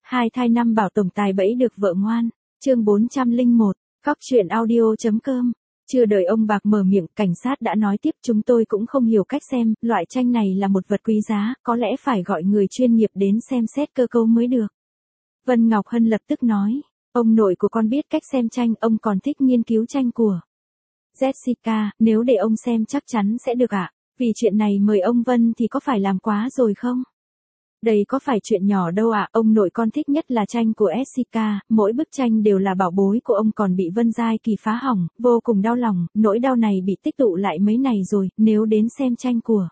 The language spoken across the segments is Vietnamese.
Hai thai năm bảo tổng tài bẫy được vợ ngoan. Chương 401, Cóc truyện audio.com. Chưa đợi ông Bạc mở miệng, cảnh sát đã nói tiếp, chúng tôi cũng không hiểu cách xem, loại tranh này là một vật quý giá, có lẽ phải gọi người chuyên nghiệp đến xem xét cơ cấu mới được. Vân Ngọc Hân lập tức nói, ông nội của con biết cách xem tranh, ông còn thích nghiên cứu tranh của Jessica, nếu để ông xem chắc chắn sẽ được ạ. Vì chuyện này mời ông Vân thì có phải làm quá rồi không? Đây có phải chuyện nhỏ đâu ạ, ông nội con thích nhất là tranh của Jessica, mỗi bức tranh đều là bảo bối của ông, còn bị Vân Giai Kỳ phá hỏng, vô cùng đau lòng, nỗi đau này bị tích tụ lại mấy ngày rồi, nếu đến xem tranh của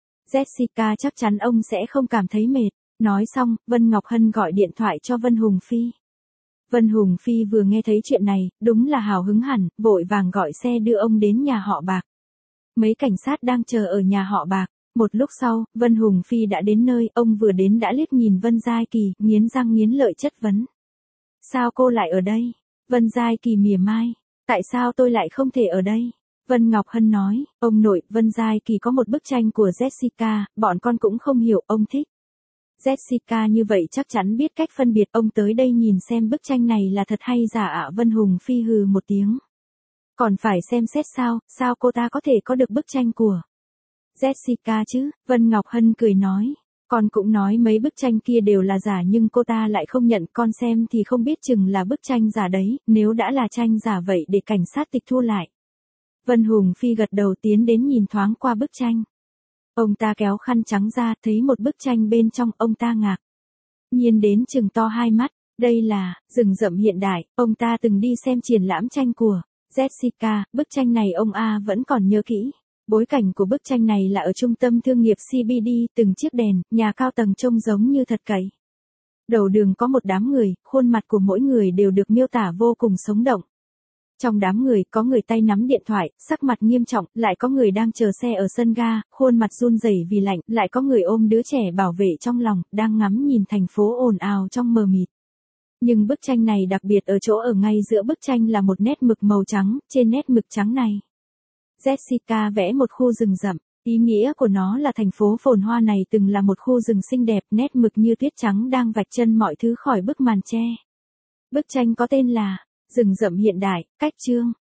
Jessica chắc chắn ông sẽ không cảm thấy mệt. Nói xong, Vân Ngọc Hân gọi điện thoại cho Vân Hùng Phi. Vân Hùng Phi vừa nghe thấy chuyện này, đúng là hào hứng hẳn, vội vàng gọi xe đưa ông đến nhà họ Bạc. Mấy cảnh sát đang chờ ở nhà họ Bạc. Một lúc sau, Vân Hùng Phi đã đến nơi, ông vừa đến đã liếc nhìn Vân Giai Kỳ, nghiến răng nghiến lợi chất vấn. Sao cô lại ở đây? Vân Giai Kỳ mỉa mai. Tại sao tôi lại không thể ở đây? Vân Ngọc Hân nói, ông nội, Vân Giai Kỳ có một bức tranh của Jessica, bọn con cũng không hiểu, ông thích Jessica như vậy chắc chắn biết cách phân biệt, ông tới đây nhìn xem bức tranh này là thật hay giả ạ. Vân Hùng Phi hừ một tiếng. Còn phải xem xét sao cô ta có thể có được bức tranh của Jessica chứ? Vân Ngọc Hân cười nói. Con cũng nói mấy bức tranh kia đều là giả nhưng cô ta lại không nhận, con xem thì không biết chừng là bức tranh giả đấy, nếu đã là tranh giả vậy để cảnh sát tịch thu lại. Vân Hùng Phi gật đầu tiến đến nhìn thoáng qua bức tranh. Ông ta kéo khăn trắng ra, thấy một bức tranh bên trong, ông ta ngạc nhiên đến trừng to hai mắt. Đây là rừng rậm hiện đại, ông ta từng đi xem triển lãm tranh của Jessica, bức tranh này ông vẫn còn nhớ kỹ. Bối cảnh của bức tranh này là ở trung tâm thương nghiệp CBD, từng chiếc đèn, nhà cao tầng trông giống như thật cậy. Đầu đường có một đám người, khuôn mặt của mỗi người đều được miêu tả vô cùng sống động. Trong đám người, có người tay nắm điện thoại, sắc mặt nghiêm trọng, lại có người đang chờ xe ở sân ga, khuôn mặt run rẩy vì lạnh, lại có người ôm đứa trẻ bảo vệ trong lòng, đang ngắm nhìn thành phố ồn ào trong mờ mịt. Nhưng bức tranh này đặc biệt ở chỗ ở ngay giữa bức tranh là một nét mực màu trắng, trên nét mực trắng này Jessica vẽ một khu rừng rậm, ý nghĩa của nó là thành phố phồn hoa này từng là một khu rừng xinh đẹp, nét mực như tuyết trắng đang vạch chân mọi thứ khỏi bức màn che. Bức tranh có tên là Rừng rậm hiện đại, cách chương.